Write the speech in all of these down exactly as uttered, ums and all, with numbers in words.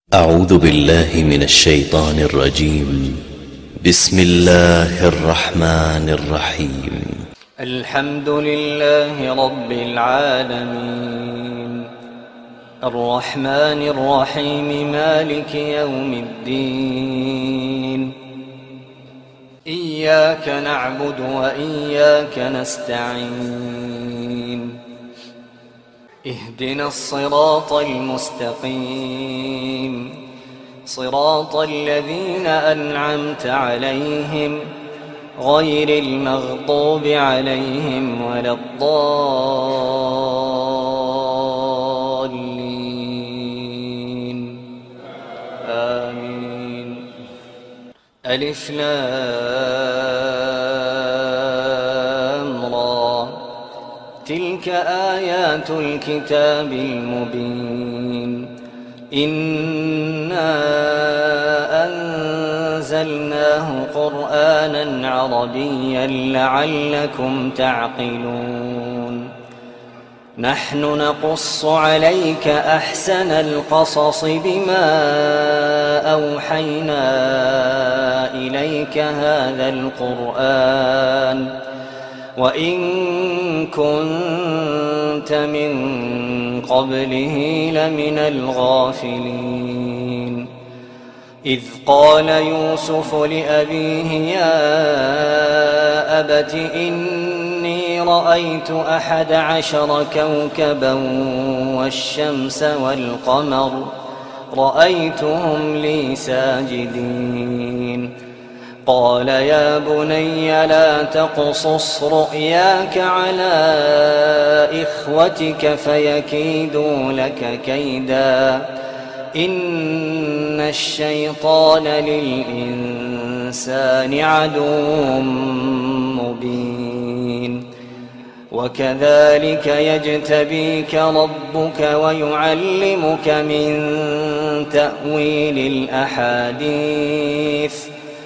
أعوذ بالله من الشيطان الرجيم. بسم الله الرحمن الرحيم. الحمد لله رب العالمين الرحمن الرحيم مالك يوم الدين. إياك نعبد وإياك نستعين. اهدنا الصراط المستقيم صراط الذين أنعمت عليهم غير المغضوب عليهم ولا الضالين آمين. ألف لام را تلك آيات الكتاب المبين. إنا أنزلناه قرآنا عربيا لعلكم تعقلون. نحن نقص عليك أحسن القصص بما أوحينا إليك هذا القرآن وإن كنت من قبله لمن الغافلين. إذ قال يوسف لأبيه يا أبت إني رأيت أحد عشر كوكبا والشمس والقمر رأيتهم لي ساجدين. قال يا بني لا تقصص رؤياك على إخوتك فيكيدوا لك كيدا إن الشيطان للإنسان عدو مبين. وكذلك يجتبيك ربك ويعلمك من تأويل الأحاديث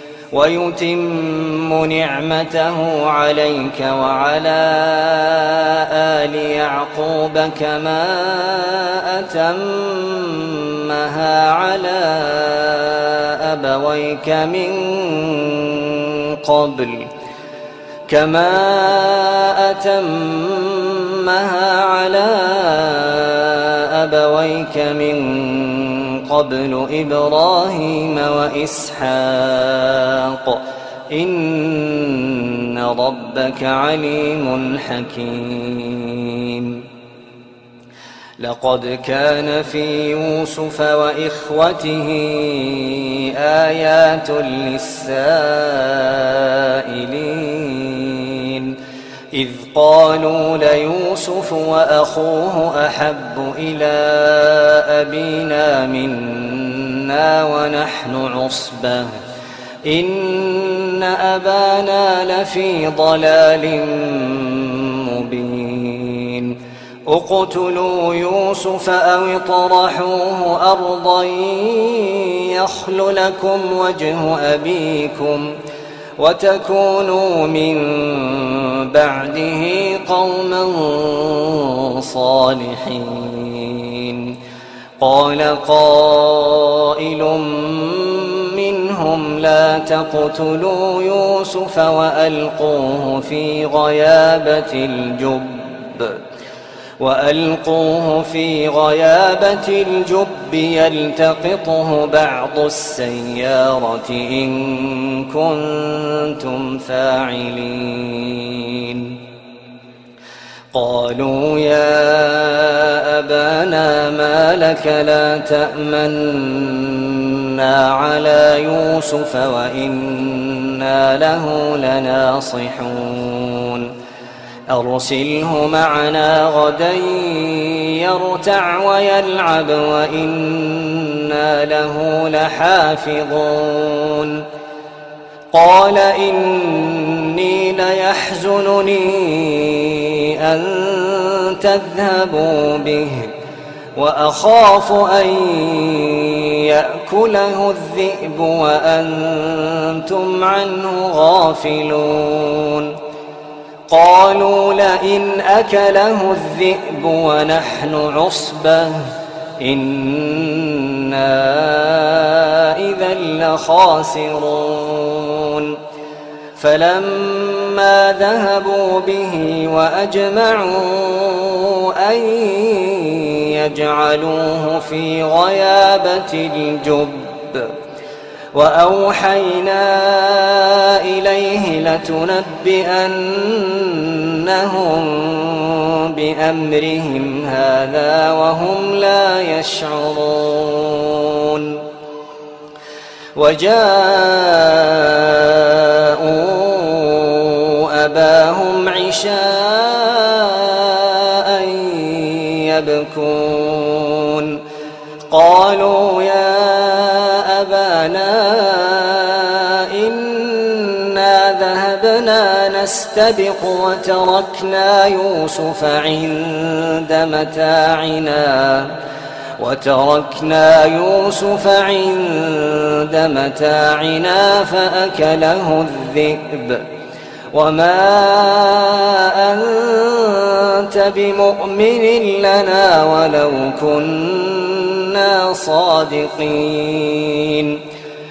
ويتم نعمته عليك وعلى آل يعقوب كما أتمها على أبويك من قبل كما أتمها على أبويك من قبل إبراهيم وإسحاق إن ربك عليم حكيم. لقد كان في يوسف وإخوته آيات للسائلين إذ قالوا ليوسف وأخوه أحب إلى أبينا منا ونحن عصبة إن أبانا لفي ضلال مبين. اقتلوا يوسف أو اطرحوه أرضا يخل لكم وجه أبيكم وتكونوا من بعده قوما صالحين. قال قائل منهم لا تقتلوا يوسف وألقوه في غيابة الجب وألقوه في غيابة الجب يلتقطه بعض السيارة إن كنتم فاعلين. قالوا يا أبانا ما لك لا تأمنا على يوسف وإنا له لناصحون. أرسله معنا غدا يرتع ويلعب وإنا له لحافظون. قال إني ليحزنني أن تذهبوا به وأخاف أن يأكله الذئب وأنتم عنه غافلون. قالوا لئن أكله الذئب ونحن عصبة إنا الخاسرون فلما ذهبوا به وأجمعوا أن يجعلوه في غيابة الجب وأوحينا إليه لتنبئنهم بأمرهم هذا وهم لا يشعرون وجاءوا أباهم عشاء يبكون قالوا يا أبانا إنا ذهبنا نستبق وتركنا يوسف عند متاعنا وتركنا يوسف عند متاعنا فأكله الذئب وما أنت بمؤمن لنا ولو كنا صادقين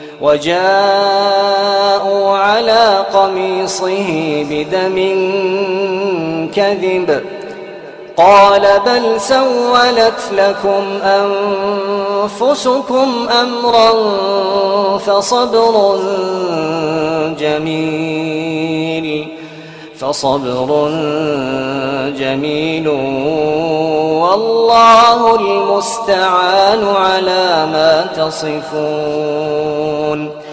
وجاءوا على قميصه بدم كذب قال بل سولت لكم أنفسكم أمرا فصبر جميل فصبر جميل والله المستعان على ما تصفون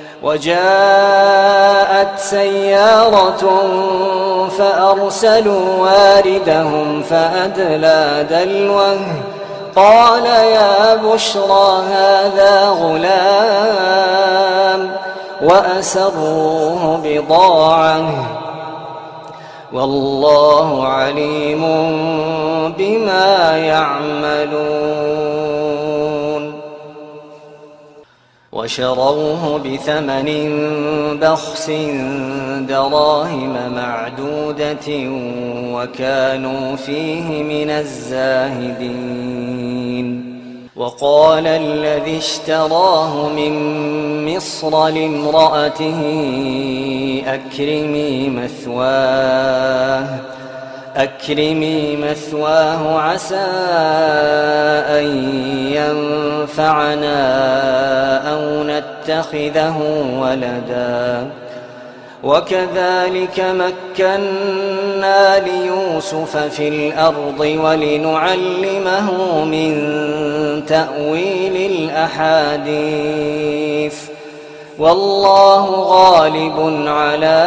وجاءت سيارة فأرسلوا واردهم فأدلى دلوه قال يا بشرى هذا غلام وأسروه بضاعة والله عليم بما يعملون وشروه بثمن بخس دراهم معدودة وكانوا فيه من الزاهدين وقال الذي اشتراه من مصر لامرأته أكرمي مثواه أكرمي مثواه عسى أن ينفعنا أو نتخذه ولدا وكذلك مكنا ليوسف في الأرض ولنعلمه من تأويل الأحاديث والله غالب على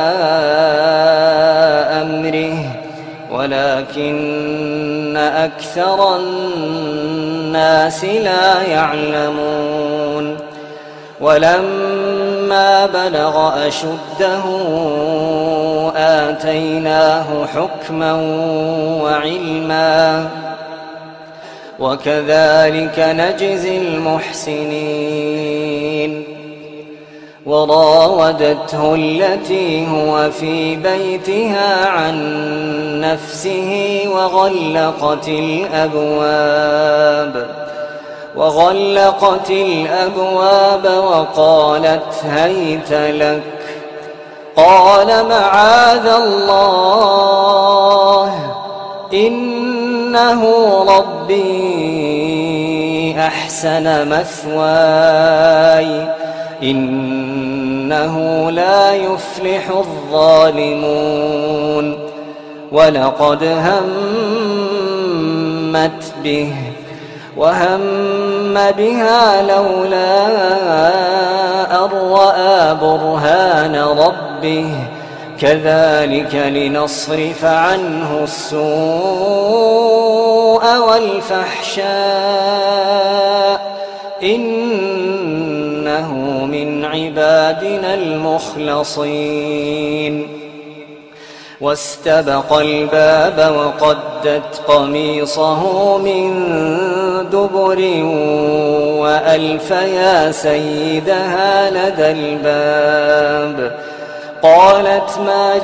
أمره ولكن أكثر الناس لا يعلمون ولما بلغ أشده آتيناه حكما وعلما وكذلك نجزي المحسنين وراودته التي هو في بيتها عن نفسه وغلقت الأبواب وغلقت الأبواب وقالت هيت لك قال معاذ الله إنه ربي أحسن مثواي إنه لا يفلح الظالمون ولقد همت به وهم بها لولا أن رأى برهان ربه كذلك لنصرف عنه السوء والفحشاء إنه من عبادنا المخلصين واستبق الباب وقدت قميصه من دبر وألف يا سيدها لدى الباب قالت ما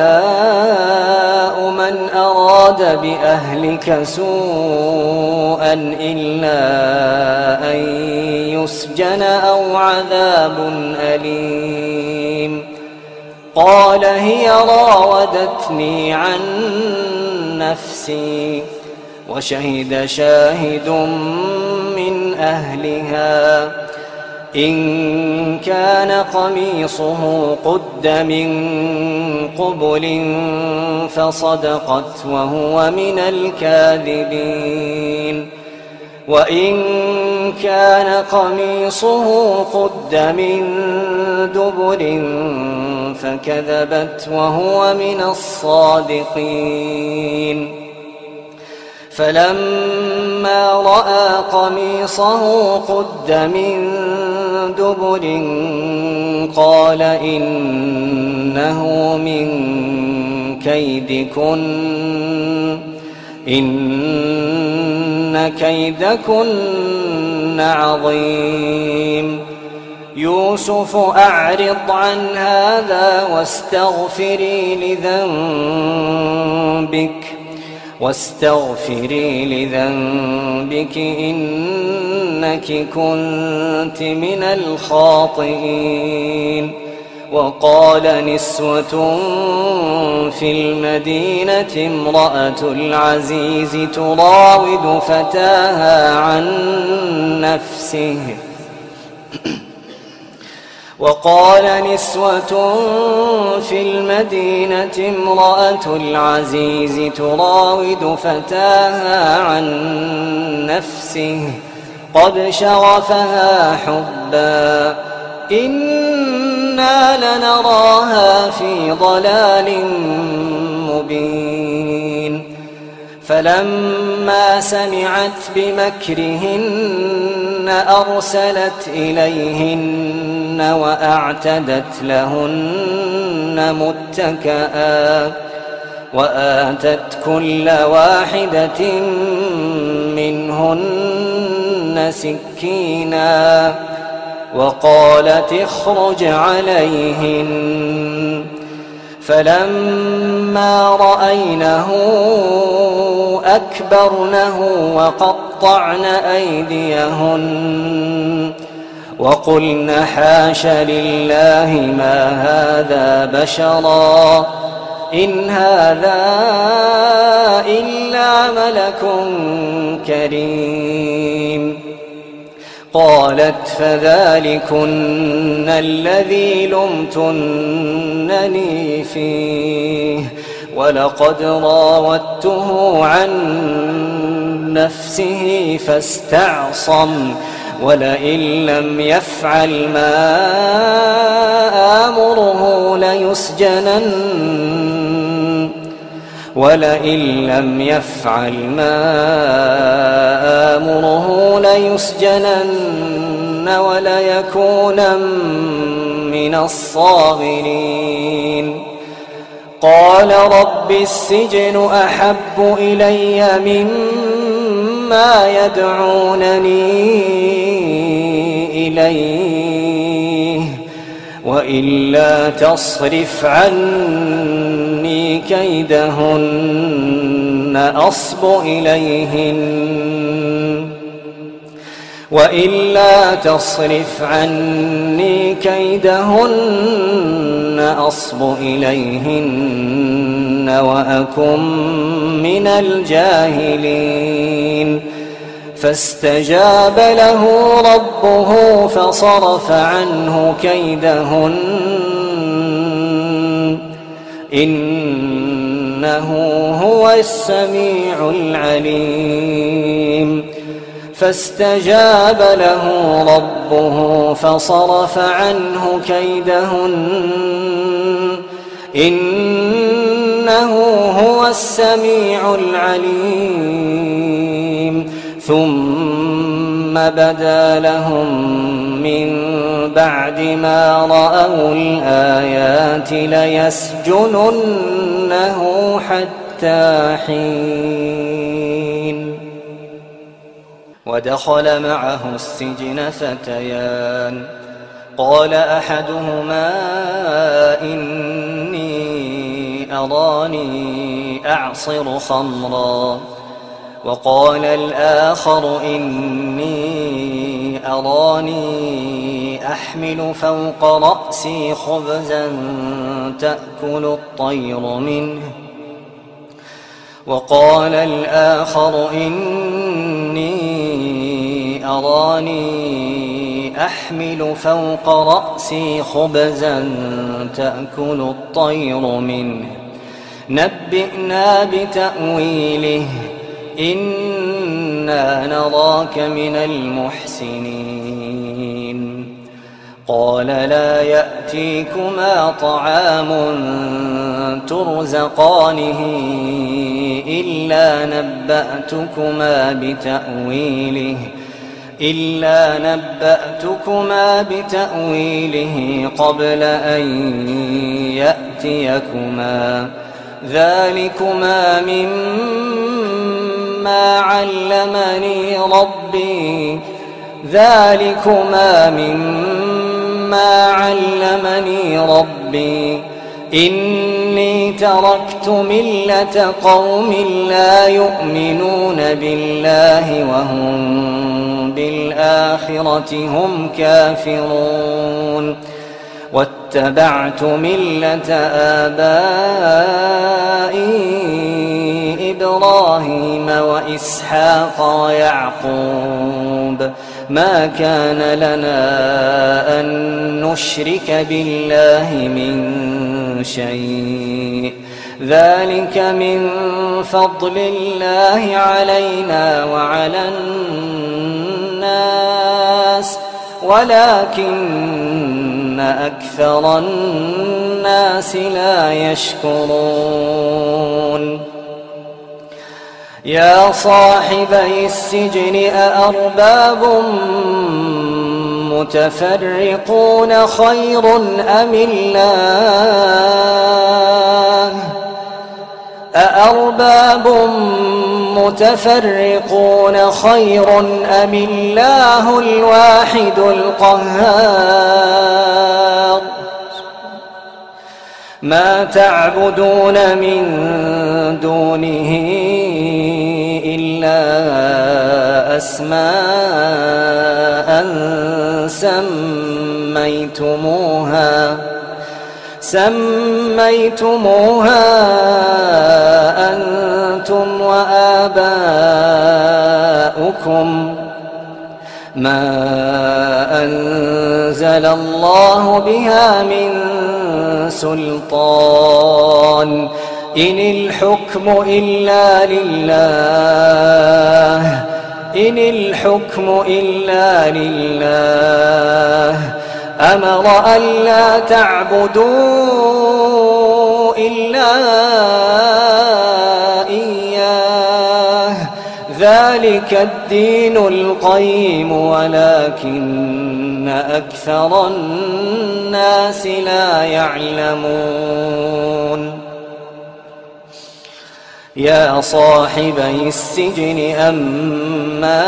جزاء من أراد بأهلك سوءا إلا أن يسجن أو عذاب أليم قال هي راودتني عن نفسي وشهد شاهد من أهلها إن كان قميصه قد من قبل فصدقت وهو من الكاذبين وإن كان قميصه قد من دبر فكذبت وهو من الصادقين فلما رأى قميصه قد من دبر قال إنه من كيدكن إن كيدكن عظيم يوسف أعرض عن هذا واستغفري لذنبك واستغفري لذنبك إنك كنت من الخاطئين وقال نسوة في المدينة امرأة العزيز تراود فتاها عن نفسه وقال نسوة في المدينة امرأة العزيز تراود فتاها عن نفسه قد شغفها حبا إنا لنراها في ضلال مبين فلما سمعت بمكرهن أرسلت إليهن وأعتدت لهن متكئا وآتت كل واحدة منهن سكينا وقالت اخرج عليهن فلما رأينه أكبرنه وقطعن أيديهن وقلن حاش لله ما هذا بشرا إن هذا إلا ملك كريم قالت فذلكن الذي لمتنني فيه ولقد راودته عن نفسه فاستعصم ولئن لم يفعل ما آمره ليسجنن ولئن لم يفعل ما آمره ليسجنن وليكونن من الصاغرين قال رب السجن أحب إلي مما يدعونني إليه وإلا تصرف عني كيدهن أصب إليهن وإلا تصرف عني كيدهن أصب إليهن وأكن من الجاهلين فاستجاب له ربه فصرف عنه كيدهن إنه هو السميع العليم فاستجاب له ربه فصرف عنه كيدهن إنه هو السميع العليم ثم بدا لهم من بعد ما رأوا الآيات ليسجننه حتى حين ودخل معه السجن فتيان قال أحدهما إني أراني أعصر خمرا وقال الآخر إني أراني أحمل فوق رأسي خبزا تأكل الطير منه وقال الآخر إني أراني أحمل فوق رأسي خبزا تأكل الطير منه نبئنا بتأويله إنا نراك من المحسنين قال لا يأتيكما طعام ترزقانه إلا نبأتكما بتأويله إلا نبأتكما بتأويله قبل أن يأتيكما ذلكما مما علمني ربي ذلكما مما علمني ربي إني تركت ملة قوم لا يؤمنون بالله وهم بالآخرة هم كافرون واتبعت ملة آبائي إبراهيم وإسحاق ويعقوب ما كان لنا أن نشرك بالله من شيء ذلك من فضل الله علينا وعلى الناس ولكن أكثر الناس لا يشكرون يا صاحبي السجن أأرباب متفرقون خير أم الله أأرباب متفرقون خير أم الله الواحد القهار ما تعبدون من دونه إلا أسماء سميتموها سميتموها أنتم وآباؤكم ما أنزل الله بها من سلطان إن الحكم إلا لله إن الحكم إلا لله أمر ألا تعبدوا إلا إياه ذلك الدين القيم ولكن أكثر الناس لا يعلمون يا صاحبي السجن أما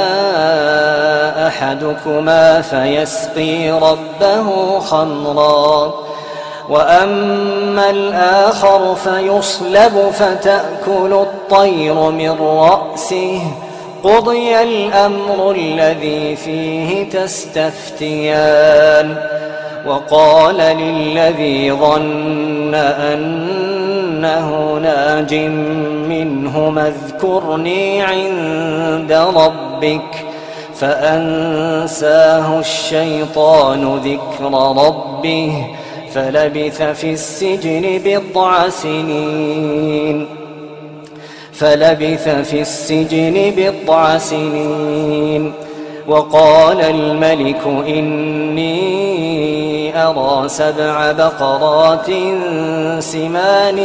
أحدكما فيسقي ربه خمرا وأما الآخر فيصلب فتأكل الطير من رأسه قضي الأمر الذي فيه تستفتيان وقال للذي ظن أنه ناج منهما اذكرني عند ربك فأنساه الشيطان ذكر ربه فلبث في السجن بضع سنين فلبث في السجن بضع سنين وقال الملك إني أرى سبع بقرات سمان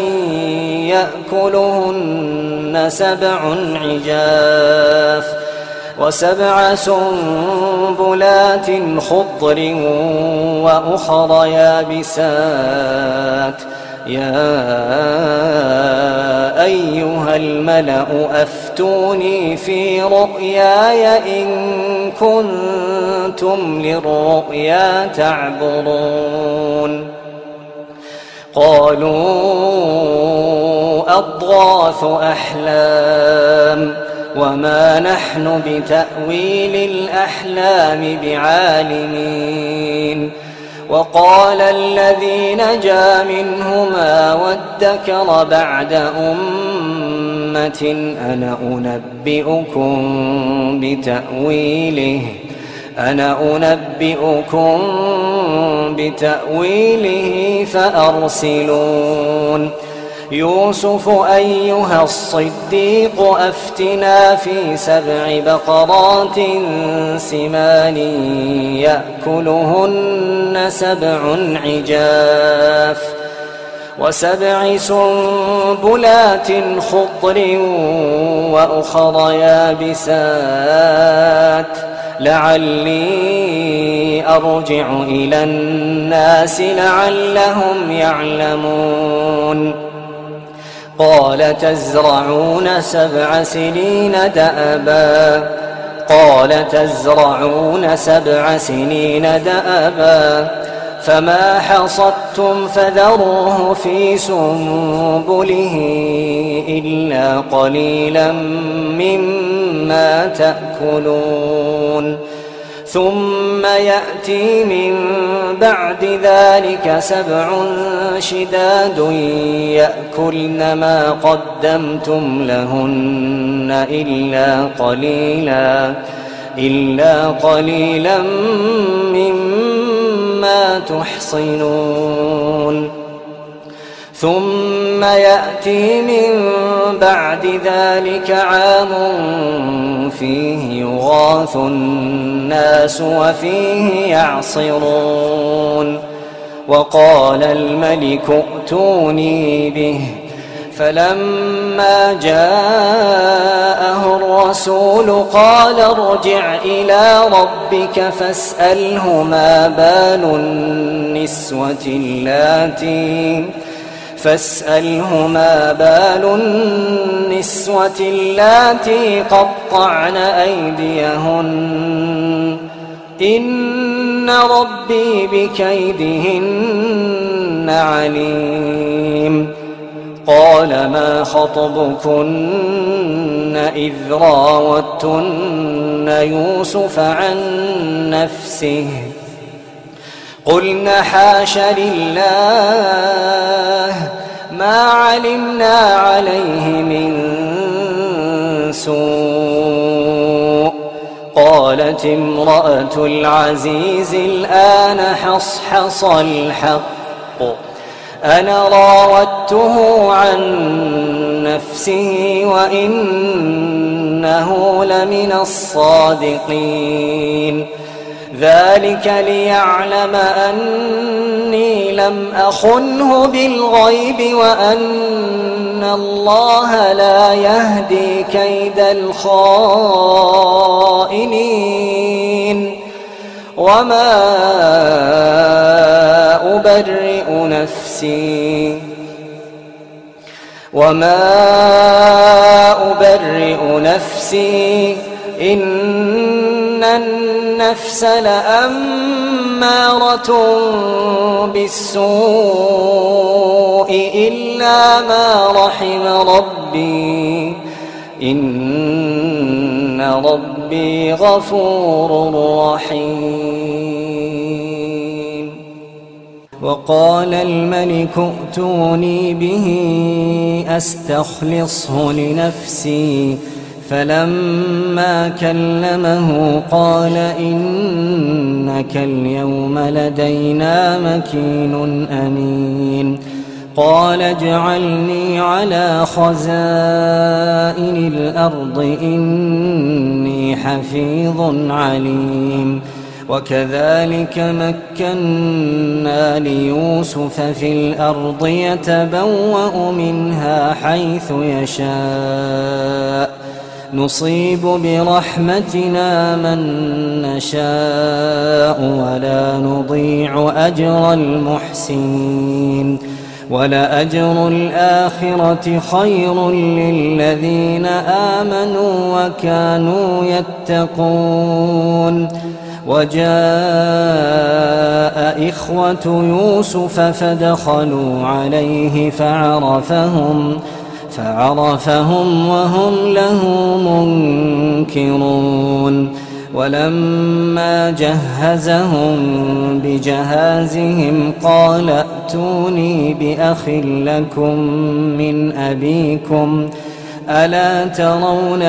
يأكلهن سبع عجاف وسبع سنبلات خضر وأخر يابسات يا أيها الملأ أفتوني في رؤياي إن كنتم للرؤيا تعبرون قالوا أضغاث أحلام وما نحن بتأويل الأحلام بعالمين وقال الذي نجا منهما وادكر بعد أمة أنا أنبئكم بتأويله أنا أنبئكم بتأويله فأرسلون يوسف أيها الصديق أفتنا في سبع بقرات سمان يأكلهن سبع عجاف وسبع سنبلات خضر وأخر يابسات لعلي أرجع إلى الناس لعلهم يعلمون قال تزرعون سبع سنين دأبا قال تزرعون سبع سنين دأبا فما حصدتم فذروه في سنبله إلا قليلا مما تأكلون ثم يأتي من بعد ذلك سبع شداد يأكلن ما قدمتم لهن إلا قليلا إلا قليلا مما تحصنون ثم يأتي من بعد ذلك عام فيه يغاث الناس وفيه يعصرون وقال الملك ائتوني به فلما جاءه الرسول قال ارجع إلى ربك فاسأله ما بال النسوة اللاتي فاسأله ما بال النسوة اللاتي قطعن أيديهن إن ربي بكيدهن عليم قال ما خطبكن إذ راوتن يوسف عن نفسه قلنا حاش لله ما علمنا عليه من سوء قالت امرأة العزيز الآن حصحص الحق أنا راودته عن نفسه وإنه لمن الصادقين ذلك ليعلم أني لم أخنه بالغيب وأن الله لا يهدي كيد الخائنين وما أبرئ نفسي وما أبرئ نفسي إن النفس لأمارة بالسوء إلا ما رحم ربي إن ربي غفور رحيم وقال الملك ائتوني به أستخلصه لنفسي فلما كلمه قال إنك اليوم لدينا مكين أمين قال اجعلني على خزائن الأرض إني حفيظ عليم وكذلك مكنا ليوسف في الأرض يتبوأ منها حيث يشاء نصيب برحمتنا من نشاء ولا نضيع أجر المحسنين ولأجر الآخرة خير للذين آمنوا وكانوا يتقون. وجاء إخوة يوسف فدخلوا عليه فعرفهم فعرفهم وهم له منكرون. ولما جهزهم بجهازهم قال ائتوني بأخ لكم من أبيكم ألا ترون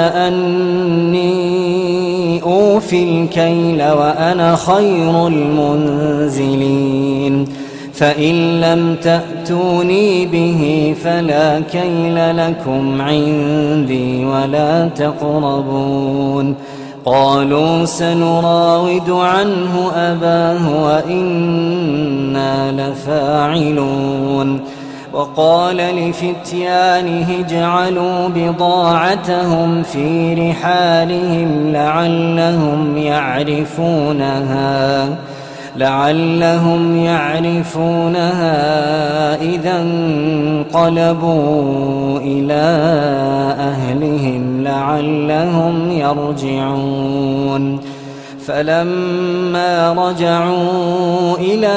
أني أوفي الكيل وأنا خير المنزلين فإن لم تأتوني به فلا كيل لكم عندي ولا تقربون. قالوا سنراود عنه أباه وإنا لفاعلون. وقال لفتيانه اجعلوا بضاعتهم في رحالهم لعلهم يعرفونها لعلهم يعرفونها إذا انقلبوا إلى أهلهم لعلهم يرجعون. فلما رجعوا إلى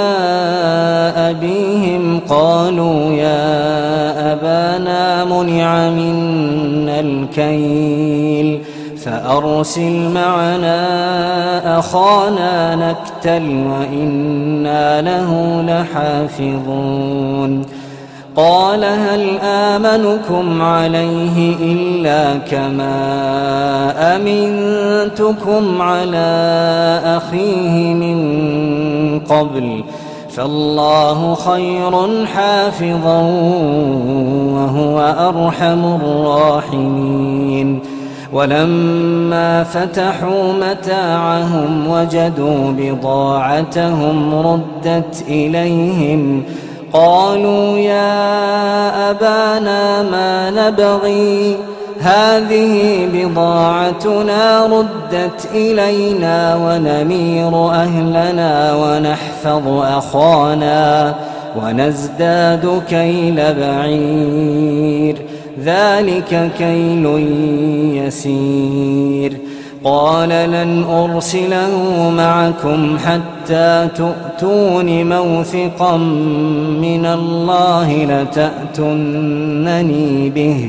أبيهم قالوا يا أبانا منع منا الكيل فأرسل معنا أخانا نكتل وإنا له لحافظون. قال هل آمنكم عليه إلا كما أمنتكم على أخيه من قبل فالله خير حافظا وهو أرحم الراحمين. ولما فتحوا متاعهم وجدوا بضاعتهم ردت إليهم قالوا يا أبانا ما نبغي هذه بضاعتنا ردت إلينا ونمير أهلنا ونحفظ أخانا ونزداد كيل بعير ذلك كيل يسير. قال لن أرسله معكم حتى تؤتون موثقا من الله لتأتونني به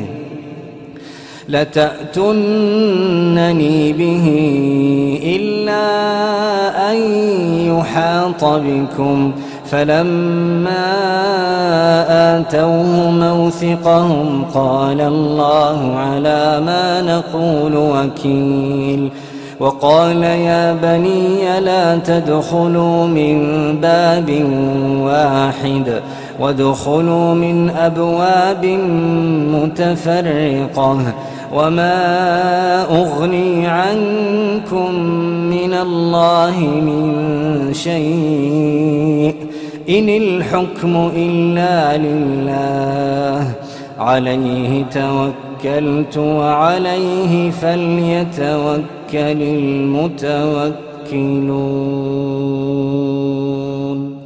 لتأتونني به إلا أن يحاط بكم. فلما آتوه موثقهم قال الله على ما نقول وكيل. وقال يا بني لا تدخلوا من باب واحد وادخلوا من أبواب متفرقة وما أغني عنكم من الله من شيء إن الحكم إلا لله عليه توكلت وعليه فليتوكل المتوكلون.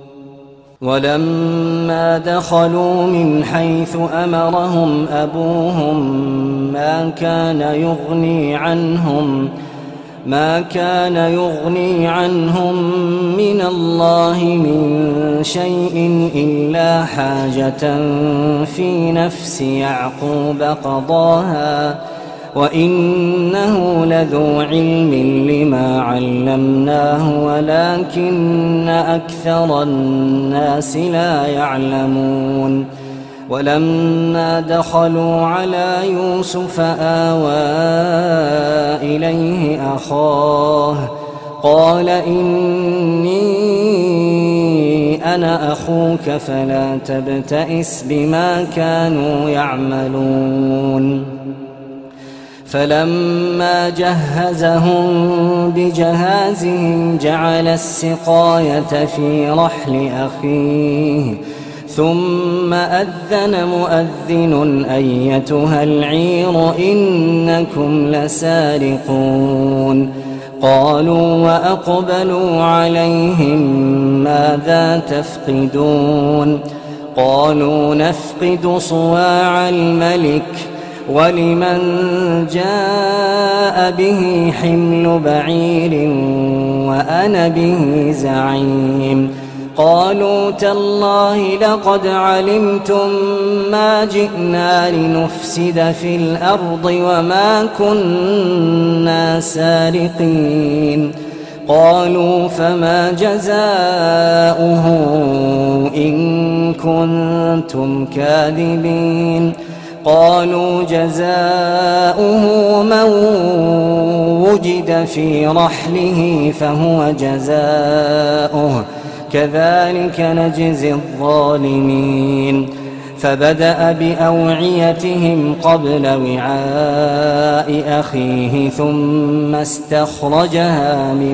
ولما دخلوا من حيث أمرهم أبوهم ما كان يغني عنهم ما كان يغني عنهم من الله من شيء إلا حاجة في نفس يعقوب قضاها وإنه لذو علم لما علمناه ولكن أكثر الناس لا يعلمون. ولما دخلوا على يوسف آوى إليه أخاه قال إني أنا أخوك فلا تبتئس بما كانوا يعملون. فلما جهزهم بجهازهم جعل السقاية في رحل أخيه ثم أذن مؤذن أيتها العير إنكم لسارقون. قالوا وأقبلوا عليهم ماذا تفقدون قالوا نفقد صواع الملك ولمن جاء به حمل بعير وأنا به زعيم قالوا تالله لقد علمتم ما جئنا لنفسد في الأرض وما كنا سارقين قالوا فما جزاؤه إن كنتم كاذبين قالوا جزاؤه من وجد في رحله فهو جزاؤه كذلك نجزي الظالمين فبدأ بأوعيتهم قبل وعاء أخيه ثم استخرجها من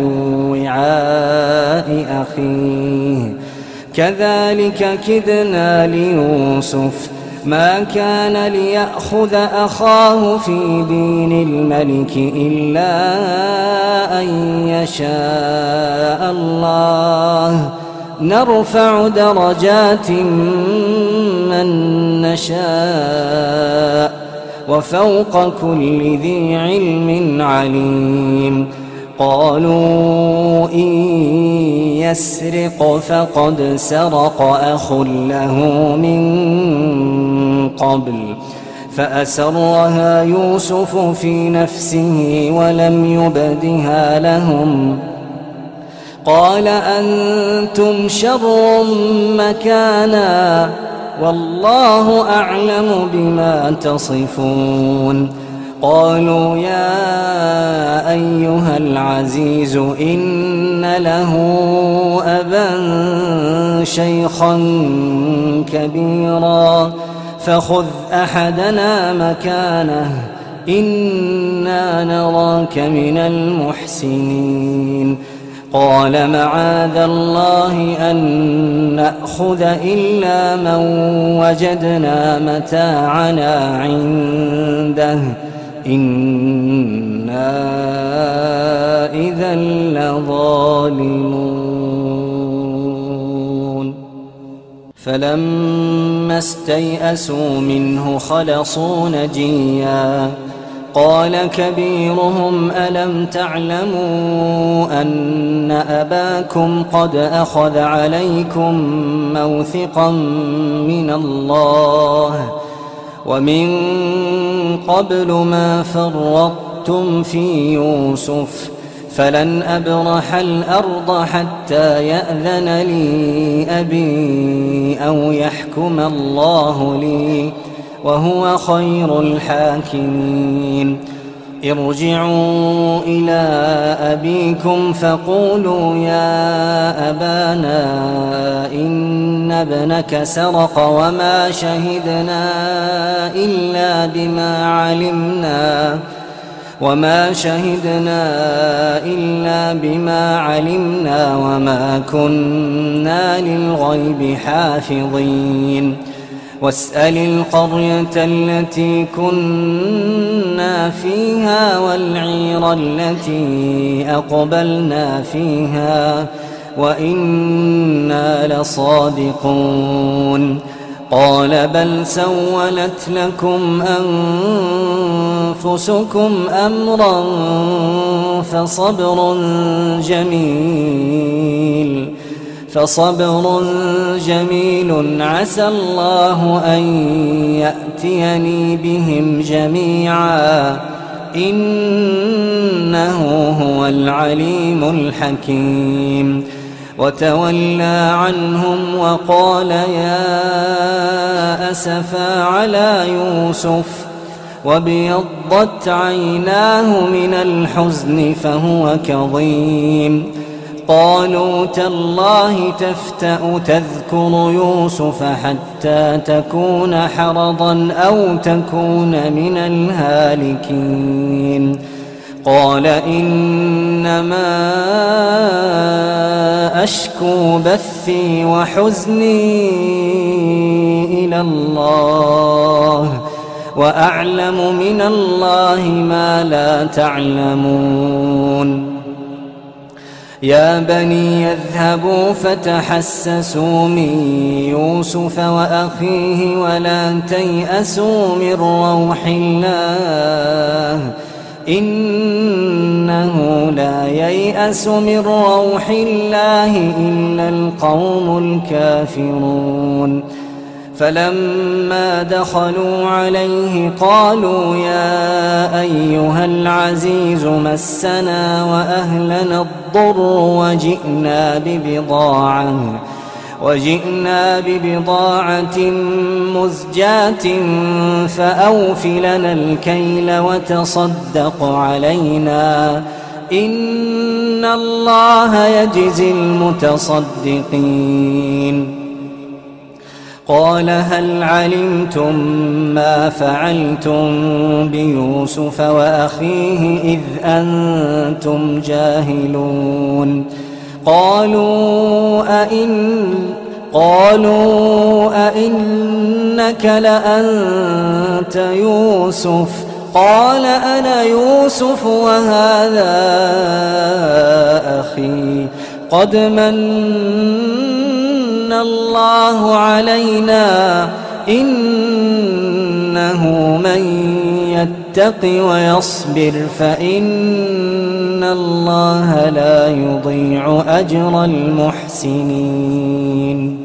وعاء أخيه كذلك كدنا ليوسف ما كان ليأخذ أخاه في دين الملك إلا أن يشاء الله نرفع درجات من نشاء وفوق كل ذي علم عليم قالوا إن يسرق فقد سرق أخ له من قبل فأسرها يوسف في نفسه ولم يبدها لهم قال أنتم شر مكانا والله أعلم بما تصفون قالوا يا أيها العزيز إن له أبا شيخا كبيرا فخذ أحدنا مكانه إنا نراك من المحسنين قال معاذ الله أن نأخذ إلا من وجدنا متاعنا عنده إنا إذا لظالمون فلما استيئسوا منه خلصوا نجيا قال كبيرهم ألم تعلموا أن أباكم قد أخذ عليكم موثقا من الله ومن قبل ما فرطتم في يوسف فلن أبرح الأرض حتى يأذن لي أبي أو يحكم الله لي وهو خير الحاكمين ارجعوا إلى أبيكم فقولوا يا أبانا إن ابنك سرق وما شهدنا إلا بما علمنا وما شهدنا إلا بما علمنا وما كنا للغيب حافظين واسأل القرية التي كنا فيها والعير التي أقبلنا فيها وإنا لصادقون قال بل سولت لكم أنفسكم أمرا فصبر جميل فصبر جميل عسى الله أن يأتيني بهم جميعا إنه هو العليم الحكيم وتولى عنهم وقال يا أسفا على يوسف وابيضت عيناه من الحزن فهو كظيم قالوا تالله تفتأ تذكر يوسف حتى تكون حرضا أو تكون من الهالكين قال إنما أشكو بثي وحزني إلى الله وأعلم من الله ما لا تعلمون يا بني اذهبوا فتحسسوا من يوسف وأخيه ولا تيأسوا من روح الله إنه لا ييأس من روح الله إلا القوم الكافرون فلما دخلوا عليه قالوا يا أيها العزيز مسنا وأهلنا الضر وجئنا ببضاعة وجئنا ببضاعة مزجاة فأوف لنا الكيل وتصدق علينا إن الله يجزي المتصدقين قال هل علمتم ما فعلتم بيوسف وأخيه إذ أنتم جاهلون قالوا أئن قالوا أئنك لأنت يوسف قال أنا يوسف وهذا أخي قد من الله علينا إنه من يتق ويصبر فإن الله لا يضيع أجر المحسنين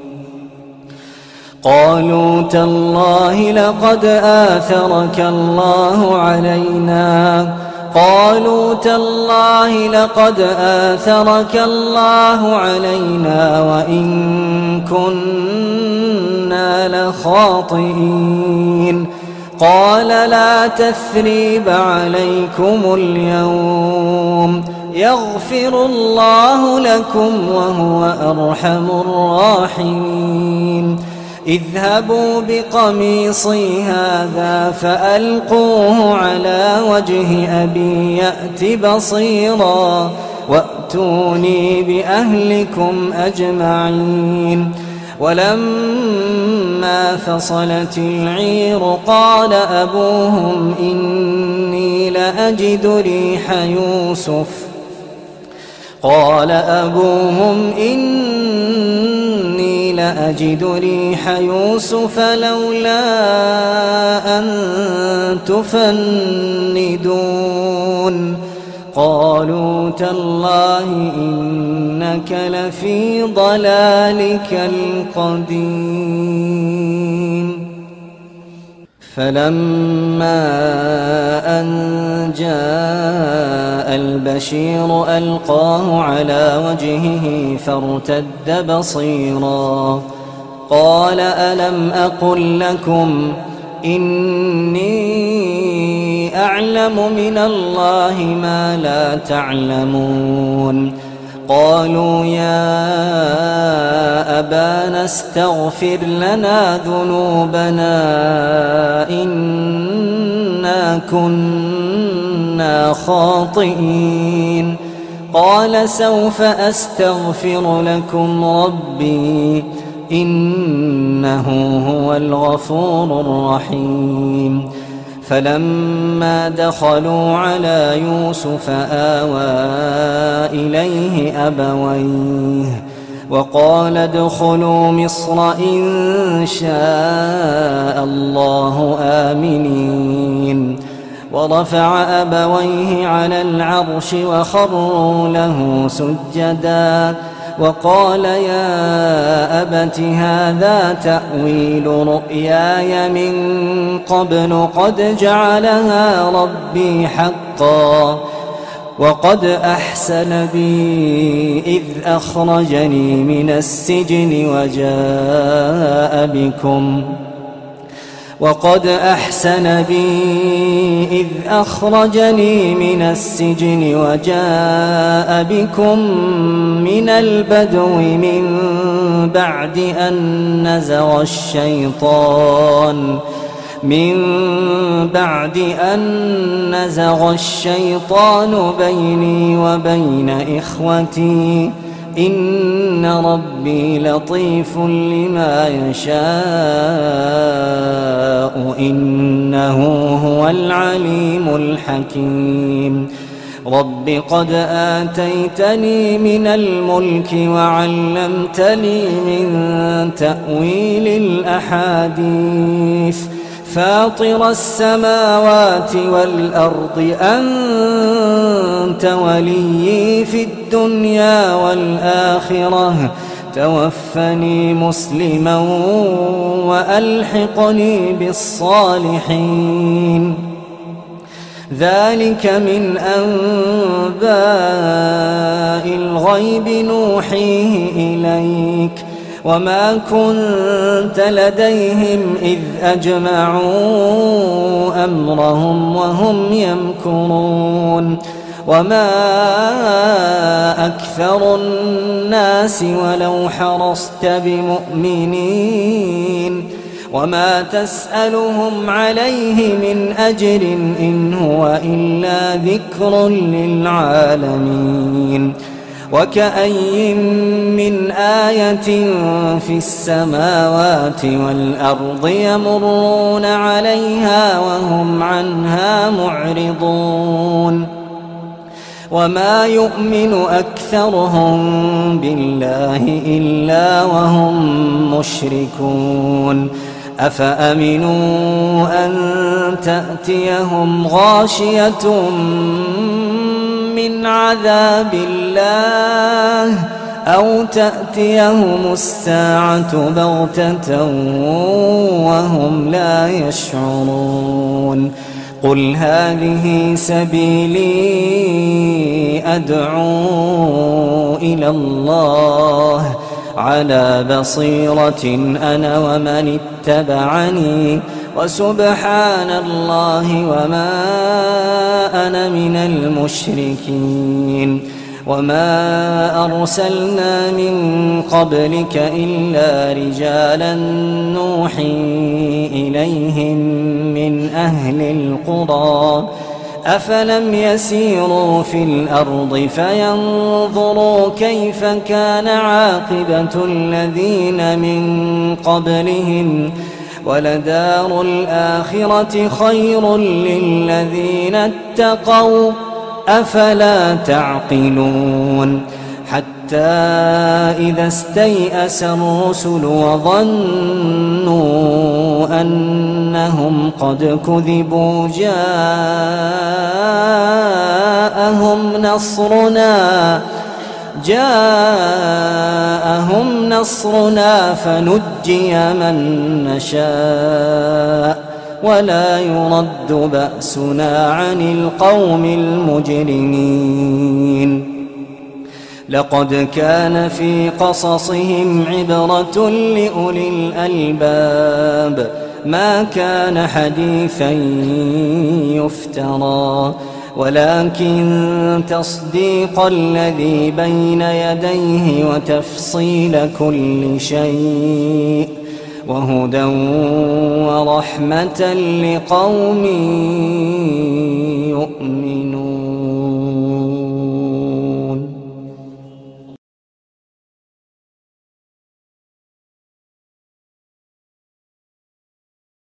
قالوا تالله لقد آثرك الله علينا قالوا تالله لقد آثرك الله علينا وإن كنا لخاطئين قال لا تثريب عليكم اليوم يغفر الله لكم وهو أرحم الراحمين اذهبوا بقميصي هذا فألقوه على وجه أبي يأت بصيرا وأتوني بأهلكم أجمعين ولما فصلت العير قال أبوهم إني لأجد ريح يوسف قال أبوهم إني لأجد ريح يوسف لولا أن تفندون قالوا تالله إنك لفي ضلالك القديم فلما أن جاء البشير ألقاه على وجهه فارتد بصيرا قال ألم أقل لكم إني أعلم من الله ما لا تعلمون قالوا يا أبانا استغفر لنا ذنوبنا إنا كنا خاطئين قال سوف أستغفر لكم ربي إنه هو الغفور الرحيم فلما دخلوا على يوسف آوى إليه أبويه وقال ادخلوا مصر إن شاء الله آمنين ورفع أبويه على العرش وخروا له سجدا وقال يا أبت هذا تأويل رؤياي من قبل قد جعلها ربي حقا وقد أحسن بي إذ أخرجني من السجن وجاء بكم وقد أحسن بي إذ أخرجني من السجن وجاء بكم من البدو من بعد أن نزغ الشيطان من بعد أن نزغ الشيطان بيني وبين إخوتي إن ربي لطيف لما يشاء إنه هو العليم الحكيم رب قد آتيتني من الملك وعلمتني من تأويل الأحاديث فاطر السماوات والأرض أنت وليي في الدنيا والآخرة توفني مسلما وألحقني بالصالحين ذلك من أنباء الغيب نوحيه إليك وما كنت لديهم إذ أجمعوا أمرهم وهم يمكرون وما أكثر الناس ولو حرصت بمؤمنين وما تسألهم عليه من أجر إن هو إلا ذكر للعالمين وكأي من آية في السماوات والأرض يمرون عليها وهم عنها معرضون وما يؤمن أكثرهم بالله إلا وهم مشركون أفأمنوا أن تأتيهم غاشية من عذاب الله أو تأتيهم الساعة بغتة وهم لا يشعرون قل هذه سبيلي أدعو إلى الله على بصيرة أنا ومن اتبعني وسبحان الله وما أنا من المشركين وما أرسلنا من قبلك إلا رجالا نوحي إليهم من أهل القرى أفلم يسيروا في الأرض فينظروا كيف كان عاقبة الذين من قبلهم ولدار الآخرة خير للذين اتقوا أفلا تعقلون حتى إذا استيأس الرسل وظنوا أنهم قد كذبوا جاءهم نصرنا جاءهم نصرنا فنجي من نشاء ولا يرد بأسنا عن القوم المجرمين لقد كان في قصصهم عبرة لأولي الألباب ما كان حديثا يفترى ولكن تصديق الذي بين يديه وتفصيل كل شيء وهدى ورحمة لقوم يؤمنون